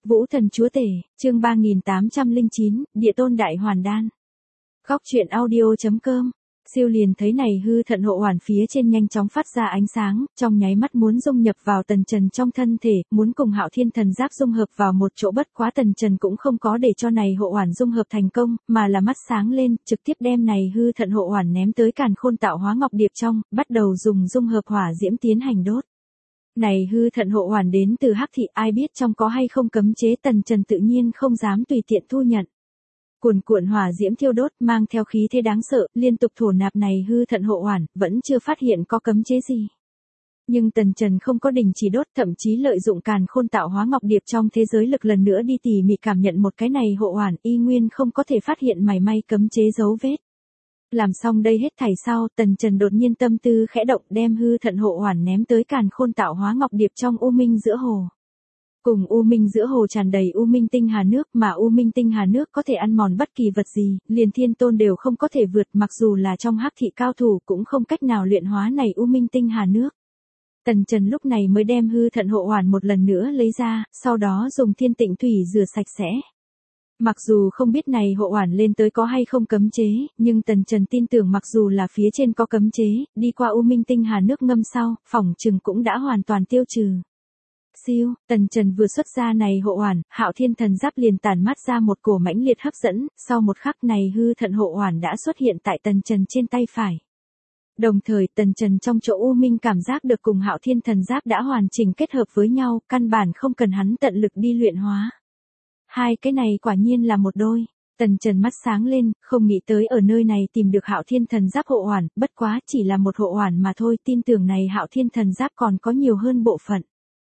Vũ thần chúa tể, chương 3809, Địa tôn đại hoàn đan. Góc truyện audio.com. Siêu liền thấy này hư thận hộ hoàn phía trên nhanh chóng phát ra ánh sáng, trong nháy mắt muốn dung nhập vào Tần Trần trong thân thể, muốn cùng Hạo Thiên thần giáp dung hợp vào một chỗ, bất quá Tần Trần cũng không có để cho này hộ hoàn dung hợp thành công, mà là mắt sáng lên, trực tiếp đem này hư thận hộ hoàn ném tới Càn Khôn Tạo Hóa Ngọc Điệp trong, bắt đầu dùng dung hợp hỏa diễm tiến hành đốt. Này hư thận hộ hoàn đến từ Hắc thị, ai biết trong có hay không cấm chế, Tần Trần tự nhiên không dám tùy tiện thu nhận. Cuồn cuộn hỏa diễm thiêu đốt, mang theo khí thế đáng sợ, liên tục thổ nạp này hư thận hộ hoàn, vẫn chưa phát hiện có cấm chế gì. Nhưng Tần Trần không có đình chỉ đốt, thậm chí lợi dụng Càn Khôn Tạo Hóa Ngọc Điệp trong thế giới lực lần nữa đi tỉ mỉ cảm nhận một cái này hộ hoàn, y nguyên không có thể phát hiện mảy may cấm chế dấu vết. Làm xong đây hết thảy sau, Tần Trần đột nhiên tâm tư khẽ động, đem hư thận hộ hoàn ném tới Càn Khôn Tạo Hóa Ngọc Điệp trong u minh giữa hồ. Cùng u minh giữa hồ tràn đầy u minh tinh hà nước, mà u minh tinh hà nước có thể ăn mòn bất kỳ vật gì, liền thiên tôn đều không có thể vượt, mặc dù là trong Hắc thị cao thủ cũng không cách nào luyện hóa này u minh tinh hà nước. Tần Trần lúc này mới đem hư thận hộ hoàn một lần nữa lấy ra, sau đó dùng thiên tịnh thủy rửa sạch sẽ. Mặc dù không biết này hộ hoàn lên tới có hay không cấm chế, nhưng Tần Trần tin tưởng mặc dù là phía trên có cấm chế, đi qua u minh tinh hà nước ngâm sau, phỏng chừng cũng đã hoàn toàn tiêu trừ. Siêu, Tần Trần vừa xuất ra này hộ hoàn, Hạo Thiên thần giáp liền tản mát ra một cổ mãnh liệt hấp dẫn, sau một khắc này hư thận hộ hoàn đã xuất hiện tại Tần Trần trên tay phải. Đồng thời Tần Trần trong chỗ u minh cảm giác được cùng Hạo Thiên thần giáp đã hoàn chỉnh kết hợp với nhau, căn bản không cần hắn tận lực đi luyện hóa. Hai cái này quả nhiên là một đôi. Tần Trần mắt sáng lên, không nghĩ tới ở nơi này tìm được Hạo Thiên thần giáp hộ hoàn, bất quá chỉ là một hộ hoàn mà thôi, tin tưởng này Hạo Thiên thần giáp còn có nhiều hơn bộ phận.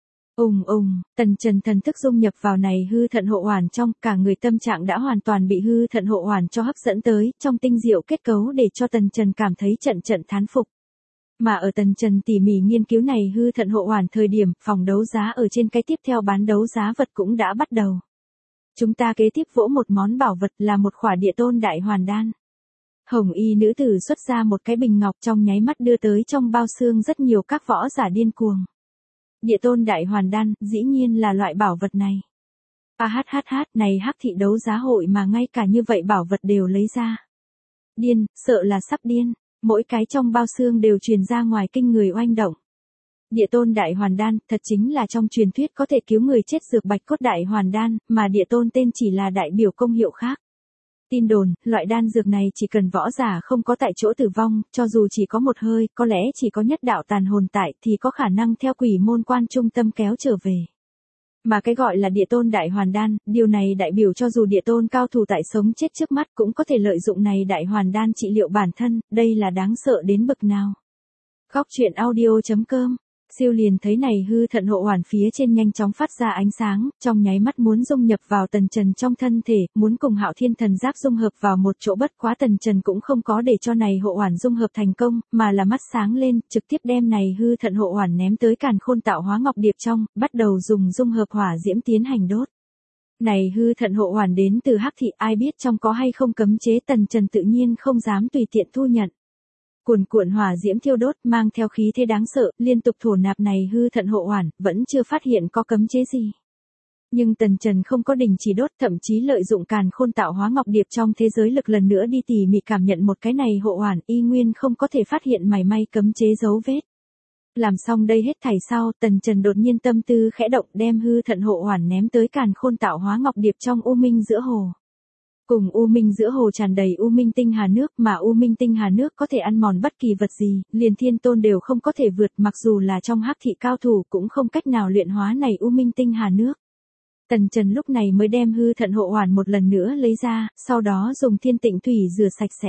Tần Trần thần thức dung nhập vào này hư thận hộ hoàn trong, cả người tâm trạng đã hoàn toàn bị hư thận hộ hoàn cho hấp dẫn tới, trong tinh diệu kết cấu để cho Tần Trần cảm thấy trận trận thán phục. Mà ở Tần Trần tỉ mỉ nghiên cứu này hư thận hộ hoàn thời điểm, phòng đấu giá ở trên cái tiếp theo bán đấu giá vật cũng đã bắt đầu. Chúng ta kế tiếp vỗ một món bảo vật là một khỏa địa tôn đại hoàn đan. Hồng y nữ tử xuất ra một cái bình ngọc, trong nháy mắt đưa tới trong bao xương rất nhiều các võ giả điên cuồng. Địa tôn đại hoàn đan, dĩ nhiên là loại bảo vật này. Này Hắc thị đấu giá hội mà ngay cả như vậy bảo vật đều lấy ra. Điên, sợ là sắp điên, mỗi cái trong bao xương đều truyền ra ngoài kinh người oanh động. Địa tôn đại hoàn đan, thật chính là trong truyền thuyết có thể cứu người chết dược bạch cốt đại hoàn đan, mà địa tôn tên chỉ là đại biểu công hiệu khác. Tin đồn, loại đan dược này chỉ cần võ giả không có tại chỗ tử vong, cho dù chỉ có một hơi, có lẽ chỉ có nhất đạo tàn hồn tại, thì có khả năng theo quỷ môn quan trung tâm kéo trở về. Mà cái gọi là địa tôn đại hoàn đan, điều này đại biểu cho dù địa tôn cao thủ tại sống chết trước mắt cũng có thể lợi dụng này đại hoàn đan trị liệu bản thân, đây là đáng sợ đến bậc nào. Góc truyện audio.com. Siêu liền thấy này hư thận hộ hoàn phía trên nhanh chóng phát ra ánh sáng, trong nháy mắt muốn dung nhập vào Tần Trần trong thân thể, muốn cùng Hạo Thiên thần giáp dung hợp vào một chỗ, bất quá Tần Trần cũng không có để cho này hộ hoàn dung hợp thành công, mà là mắt sáng lên, trực tiếp đem này hư thận hộ hoàn ném tới Càn Khôn Tạo Hóa Ngọc Điệp trong, bắt đầu dùng dung hợp hỏa diễm tiến hành đốt. Này hư thận hộ hoàn đến từ Hắc thị, ai biết trong có hay không cấm chế, Tần Trần tự nhiên không dám tùy tiện thu nhận. Cuồn cuộn hỏa diễm thiêu đốt, mang theo khí thế đáng sợ, liên tục thổ nạp này hư thận hộ hoàn, vẫn chưa phát hiện có cấm chế gì. Nhưng Tần Trần không có đình chỉ đốt, thậm chí lợi dụng Càn Khôn Tạo Hóa Ngọc Điệp trong thế giới lực lần nữa đi tỉ mỉ cảm nhận một cái này hộ hoàn, y nguyên không có thể phát hiện mảy may cấm chế dấu vết. Làm xong đây hết thảy sau, Tần Trần đột nhiên tâm tư khẽ động, đem hư thận hộ hoàn ném tới Càn Khôn Tạo Hóa Ngọc Điệp trong u minh giữa hồ. Cùng u minh giữa hồ tràn đầy u minh tinh hà nước, mà u minh tinh hà nước có thể ăn mòn bất kỳ vật gì, liền thiên tôn đều không có thể vượt, mặc dù là trong Hắc thị cao thủ cũng không cách nào luyện hóa này u minh tinh hà nước. Tần Trần lúc này mới đem hư thận hộ hoàn một lần nữa lấy ra, sau đó dùng thiên tịnh thủy rửa sạch sẽ.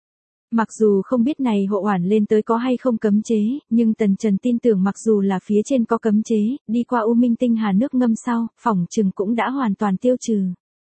Mặc dù không biết này hộ hoàn lên tới có hay không cấm chế, nhưng Tần Trần tin tưởng mặc dù là phía trên có cấm chế, đi qua u minh tinh hà nước ngâm sau, phỏng chừng cũng đã hoàn toàn tiêu trừ.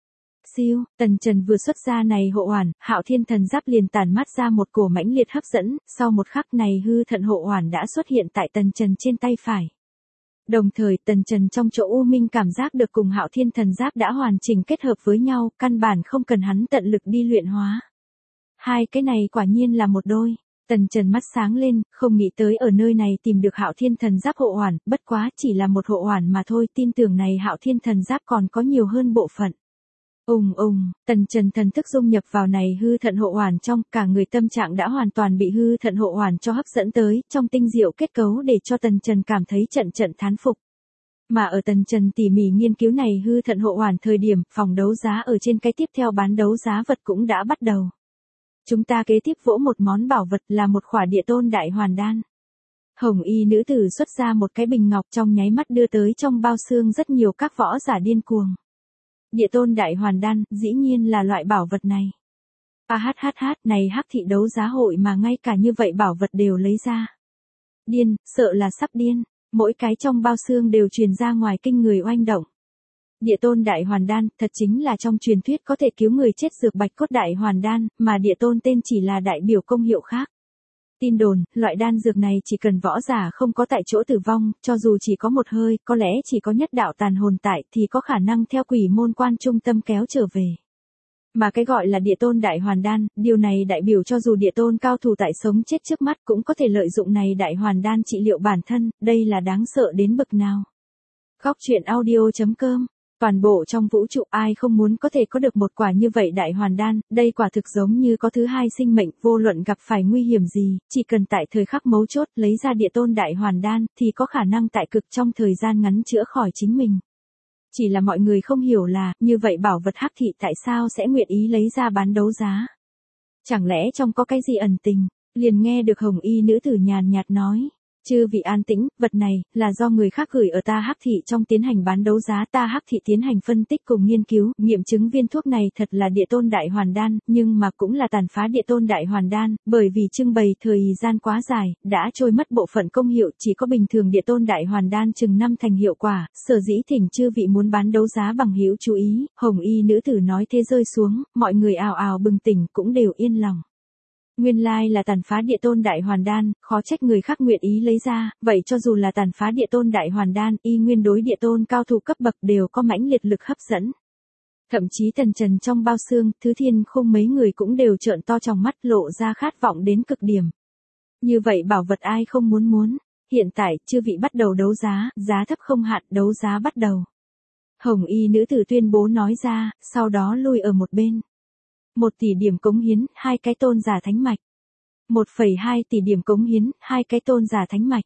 Siêu, Tần Trần vừa xuất ra này hộ hoàn, Hạo Thiên thần giáp liền tản mát ra một cổ mãnh liệt hấp dẫn, sau một khắc này hư thận hộ hoàn đã xuất hiện tại Tần Trần trên tay phải. Đồng thời Tần Trần trong chỗ u minh cảm giác được cùng Hạo Thiên thần giáp đã hoàn chỉnh kết hợp với nhau, căn bản không cần hắn tận lực đi luyện hóa. Hai cái này quả nhiên là một đôi. Tần Trần mắt sáng lên, không nghĩ tới ở nơi này tìm được Hạo Thiên Thần Giáp hộ hoàn, bất quá chỉ là một hộ hoàn mà thôi, tin tưởng này Hạo Thiên Thần Giáp còn có nhiều hơn bộ phận. Tần Trần thần thức dung nhập vào này hư thận hộ hoàn trong, cả người tâm trạng đã hoàn toàn bị hư thận hộ hoàn cho hấp dẫn tới, trong tinh diệu kết cấu để cho Tần Trần cảm thấy trận trận thán phục. Mà ở Tần Trần tỉ mỉ nghiên cứu này hư thận hộ hoàn thời điểm, phòng đấu giá ở trên cái tiếp theo bán đấu giá vật cũng đã bắt đầu. Chúng ta kế tiếp vỗ một món bảo vật là một khỏa địa tôn đại hoàn đan. Hồng y nữ tử xuất ra một cái bình ngọc trong nháy mắt đưa tới trong bao xương rất nhiều các võ giả điên cuồng. Địa tôn đại hoàn đan, dĩ nhiên là loại bảo vật này. Này hắc thị đấu giá hội mà ngay cả như vậy bảo vật đều lấy ra. Điên, sợ là sắp điên, mỗi cái trong bao xương đều truyền ra ngoài kinh người oanh động. Địa tôn đại hoàn đan, thật chính là trong truyền thuyết có thể cứu người chết dược bạch cốt đại hoàn đan, mà địa tôn tên chỉ là đại biểu công hiệu khác. Tin đồn, loại đan dược này chỉ cần võ giả không có tại chỗ tử vong, cho dù chỉ có một hơi, có lẽ chỉ có nhất đạo tàn hồn tại thì có khả năng theo quỷ môn quan trung tâm kéo trở về. Mà cái gọi là địa tôn đại hoàn đan, điều này đại biểu cho dù địa tôn cao thủ tại sống chết trước mắt cũng có thể lợi dụng này đại hoàn đan trị liệu bản thân, đây là đáng sợ đến bậc nào. Góc truyện audio.com. Toàn bộ trong vũ trụ ai không muốn có thể có được một quả như vậy đại hoàn đan, đây quả thực giống như có thứ hai sinh mệnh, vô luận gặp phải nguy hiểm gì, chỉ cần tại thời khắc mấu chốt lấy ra địa tôn đại hoàn đan thì có khả năng tại cực trong thời gian ngắn chữa khỏi chính mình. Chỉ là mọi người không hiểu là, như vậy bảo vật hắc thị tại sao sẽ nguyện ý lấy ra bán đấu giá. Chẳng lẽ trong có cái gì ẩn tình, liền nghe được hồng y nữ tử nhàn nhạt nói. Chư vị an tĩnh, vật này, là do người khác gửi ở ta hắc thị trong tiến hành bán đấu giá, ta hắc thị tiến hành phân tích cùng nghiên cứu, nghiệm chứng viên thuốc này thật là địa tôn đại hoàn đan, nhưng mà cũng là tàn phá địa tôn đại hoàn đan, bởi vì trưng bày thời gian quá dài, đã trôi mất bộ phận công hiệu, chỉ có bình thường địa tôn đại hoàn đan chừng năm thành hiệu quả, sở dĩ thỉnh chư vị muốn bán đấu giá bằng hữu chú ý, hồng y nữ tử nói thế rơi xuống, mọi người ào ào bừng tỉnh cũng đều yên lòng. Nguyên lai là tàn phá địa tôn đại hoàn đan, khó trách người khác nguyện ý lấy ra, vậy cho dù là tàn phá địa tôn đại hoàn đan, y nguyên đối địa tôn cao thủ cấp bậc đều có mãnh liệt lực hấp dẫn. Thậm chí Tần Trần trong bao xương, Thứ Thiên Khung mấy người cũng đều trợn to trong mắt lộ ra khát vọng đến cực điểm. Như vậy bảo vật ai không muốn. Hiện tại, chư vị bắt đầu đấu giá, giá thấp không hạn, đấu giá bắt đầu. Hồng y nữ tử tuyên bố nói ra, sau đó lui ở một bên. 1 tỷ điểm cống hiến, 2 cái tôn giả thánh mạch. 1,2 tỷ điểm cống hiến, 2 cái tôn giả thánh mạch.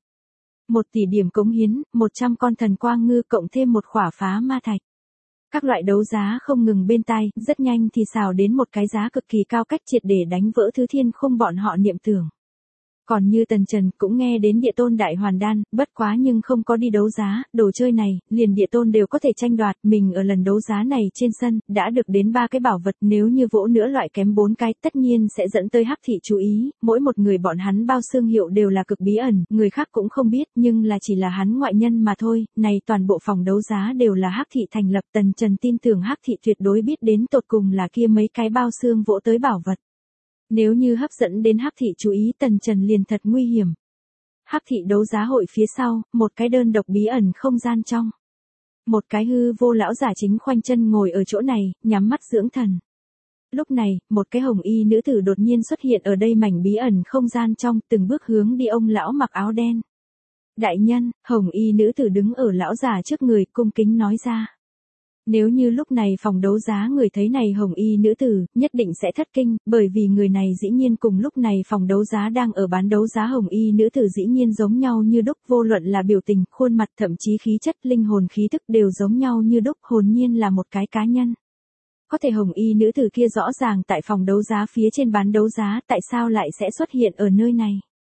1 tỷ điểm cống hiến, 100 con thần quang ngư cộng thêm một khỏa phá ma thạch. Các loại đấu giá không ngừng bên tai, rất nhanh thì xào đến một cái giá cực kỳ cao cách triệt để đánh vỡ Thứ Thiên Khung bọn họ niệm tưởng. Còn như Tần Trần cũng nghe đến địa tôn đại hoàn đan, bất quá nhưng không có đi đấu giá, đồ chơi này, liền địa tôn đều có thể tranh đoạt, mình ở lần đấu giá này trên sân, đã được đến 3 cái bảo vật, nếu như vỗ nữa loại kém 4 cái, tất nhiên sẽ dẫn tới hắc thị chú ý, mỗi một người bọn hắn bao xương hiệu đều là cực bí ẩn, người khác cũng không biết, nhưng là chỉ là hắn ngoại nhân mà thôi, này toàn bộ phòng đấu giá đều là hắc thị thành lập, Tần Trần tin tưởng hắc thị tuyệt đối biết đến tột cùng là kia mấy cái bao xương vỗ tới bảo vật. Nếu như hấp dẫn đến hắc thị chú ý Tần Trần liền thật nguy hiểm. Hắc thị đấu giá hội phía sau, một cái đơn độc bí ẩn không gian trong. Một cái hư vô lão giả chính khoanh chân ngồi ở chỗ này, nhắm mắt dưỡng thần. Lúc này, một cái hồng y nữ tử đột nhiên xuất hiện ở đây mảnh bí ẩn không gian trong, từng bước hướng đi ông lão mặc áo đen. Đại nhân, hồng y nữ tử đứng ở lão già trước người, cung kính nói ra. Nếu như lúc này phòng đấu giá người thấy này hồng y nữ tử, nhất định sẽ thất kinh, bởi vì người này dĩ nhiên cùng lúc này phòng đấu giá đang ở bán đấu giá hồng y nữ tử dĩ nhiên giống nhau như đúc, vô luận là biểu tình, khuôn mặt, thậm chí khí chất, linh hồn khí thức đều giống nhau như đúc, hồn nhiên là một cái cá nhân. Có thể hồng y nữ tử kia rõ ràng tại phòng đấu giá phía trên bán đấu giá, tại sao lại sẽ xuất hiện ở nơi này?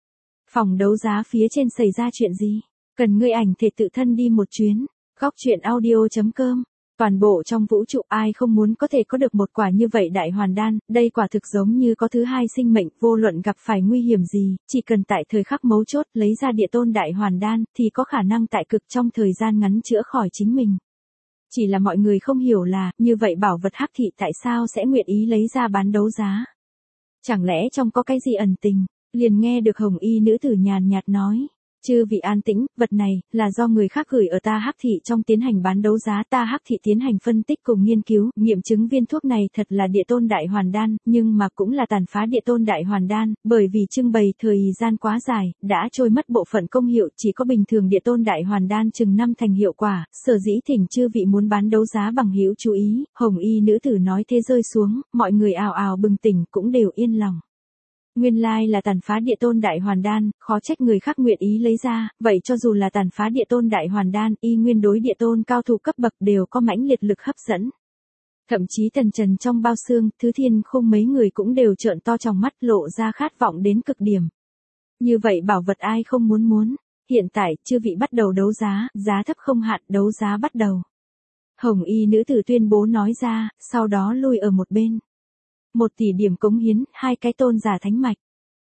Phòng đấu giá phía trên xảy ra chuyện gì? Cần ngươi ảnh thể tự thân đi một chuyến. Góc truyện audio.com. Toàn bộ trong vũ trụ ai không muốn có thể có được một quả như vậy đại hoàn đan, đây quả thực giống như có thứ hai sinh mệnh, vô luận gặp phải nguy hiểm gì, chỉ cần tại thời khắc mấu chốt lấy ra địa tôn đại hoàn đan, thì có khả năng tại cực trong thời gian ngắn chữa khỏi chính mình. Chỉ là mọi người không hiểu là, như vậy bảo vật hắc thị tại sao sẽ nguyện ý lấy ra bán đấu giá. Chẳng lẽ trong có cái gì ẩn tình, liền nghe được hồng y nữ tử nhàn nhạt nói. Chư vị an tĩnh, vật này, là do người khác gửi ở ta Hắc thị trong tiến hành bán đấu giá, ta Hắc thị tiến hành phân tích cùng nghiên cứu, nghiệm chứng viên thuốc này thật là địa tôn đại hoàn đan, nhưng mà cũng là tàn phá địa tôn đại hoàn đan, bởi vì trưng bày thời gian quá dài, đã trôi mất bộ phận công hiệu, chỉ có bình thường địa tôn đại hoàn đan chừng năm thành hiệu quả, sở dĩ thỉnh chư vị muốn bán đấu giá bằng hữu chú ý, hồng y nữ tử nói thế rơi xuống, mọi người ào ào bừng tỉnh cũng đều yên lòng. Nguyên lai là tàn phá địa tôn đại hoàn đan, khó trách người khác nguyện ý lấy ra, vậy cho dù là tàn phá địa tôn đại hoàn đan, y nguyên đối địa tôn cao thủ cấp bậc đều có mãnh liệt lực hấp dẫn. Thậm chí Tần Trần trong bao xương, Thứ Thiên Khung mấy người cũng đều trợn to trong mắt lộ ra khát vọng đến cực điểm. Như vậy bảo vật ai không muốn. Hiện tại, chư vị bắt đầu đấu giá, giá thấp không hạn, đấu giá bắt đầu. Hồng y nữ tử tuyên bố nói ra, sau đó lui ở một bên. 1 tỷ điểm cống hiến, 2 cái tôn giả thánh mạch.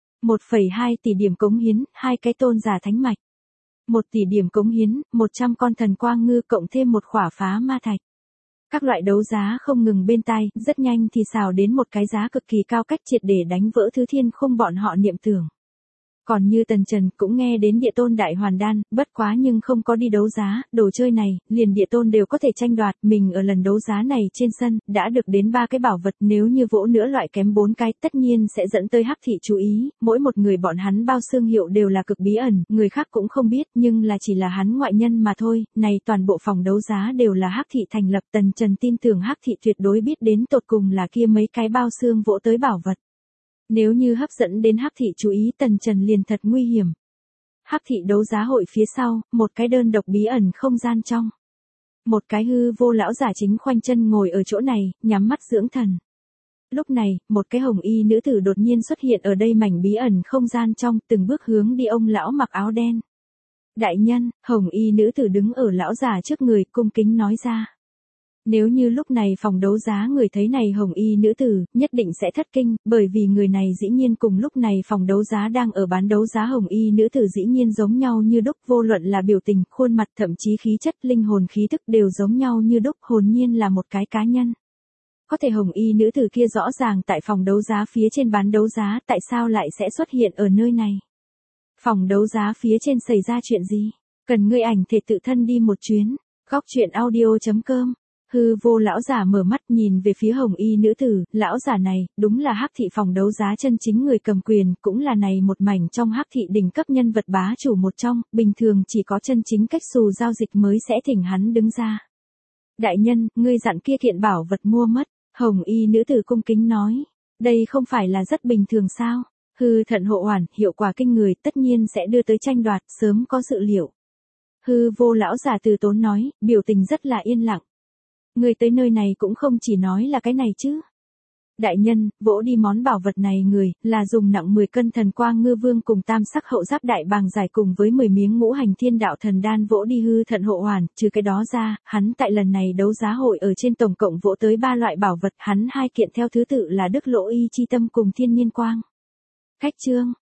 1,2 tỷ điểm cống hiến, 2 cái tôn giả thánh mạch. 1 tỷ điểm cống hiến, 100 con thần quang ngư cộng thêm một khỏa phá ma thạch. Các loại đấu giá không ngừng bên tai, rất nhanh thì xào đến một cái giá cực kỳ cao cách triệt để đánh vỡ Thứ Thiên Khung bọn họ niệm tưởng. Còn như Tần Trần cũng nghe đến địa tôn đại hoàn đan, bất quá nhưng không có đi đấu giá, đồ chơi này, liền địa tôn đều có thể tranh đoạt, mình ở lần đấu giá này trên sân, đã được đến 3 cái bảo vật, nếu như vỗ nữa loại kém 4 cái, tất nhiên sẽ dẫn tới Hắc thị chú ý, mỗi một người bọn hắn bao xương hiệu đều là cực bí ẩn, người khác cũng không biết, nhưng là chỉ là hắn ngoại nhân mà thôi, này toàn bộ phòng đấu giá đều là Hắc thị thành lập, Tần Trần tin tưởng Hắc thị tuyệt đối biết đến tột cùng là kia mấy cái bao xương vỗ tới bảo vật. Nếu như hấp dẫn đến Hắc thị chú ý, Tần Trần liền thật nguy hiểm. Hắc thị đấu giá hội phía sau, một cái đơn độc bí ẩn không gian trong. Một cái hư vô lão giả chính khoanh chân ngồi ở chỗ này, nhắm mắt dưỡng thần. Lúc này, một cái hồng y nữ tử đột nhiên xuất hiện ở đây mảnh bí ẩn không gian trong, từng bước hướng đi ông lão mặc áo đen. Đại nhân, hồng y nữ tử đứng ở lão giả trước người, cung kính nói ra. Nếu như lúc này phòng đấu giá người thấy này hồng y nữ tử, nhất định sẽ thất kinh, bởi vì người này dĩ nhiên cùng lúc này phòng đấu giá đang ở bán đấu giá hồng y nữ tử dĩ nhiên giống nhau như đúc, vô luận là biểu tình, khuôn mặt, thậm chí khí chất, linh hồn khí thức đều giống nhau như đúc, hồn nhiên là một cái cá nhân. Có thể hồng y nữ tử kia rõ ràng tại phòng đấu giá phía trên bán đấu giá, tại sao lại sẽ xuất hiện ở nơi này? Phòng đấu giá phía trên xảy ra chuyện gì? Cần ngươi ảnh thể tự thân đi một chuyến. Góc truyện audio.com. Hư vô lão giả mở mắt nhìn về phía hồng y nữ tử, lão giả này, đúng là Hắc thị phòng đấu giá chân chính người cầm quyền, cũng là này một mảnh trong Hắc thị đỉnh cấp nhân vật bá chủ một trong, bình thường chỉ có chân chính cách xù giao dịch mới sẽ thỉnh hắn đứng ra. Đại nhân, ngươi dặn kia kiện bảo vật mua mất, hồng y nữ tử cung kính nói, đây không phải là rất bình thường sao? Hư thận hộ hoàn, hiệu quả kinh người, tất nhiên sẽ đưa tới tranh đoạt, sớm có dự liệu. Hư vô lão giả từ tốn nói, biểu tình rất là yên lặng. Người tới nơi này cũng không chỉ nói là cái này chứ. Đại nhân, vỗ đi món bảo vật này người, là dùng nặng 10 cân thần quang ngư vương cùng tam sắc hậu giáp đại bàng giải cùng với 10 miếng ngũ hành thiên đạo thần đan vỗ đi hư thận hộ hoàn, trừ cái đó ra, hắn tại lần này đấu giá hội ở trên tổng cộng vỗ tới 3 loại bảo vật, hắn 2 kiện theo thứ tự là Đức Lỗ Y Chi Tâm cùng Thiên Nhiên Quang. Khách chương,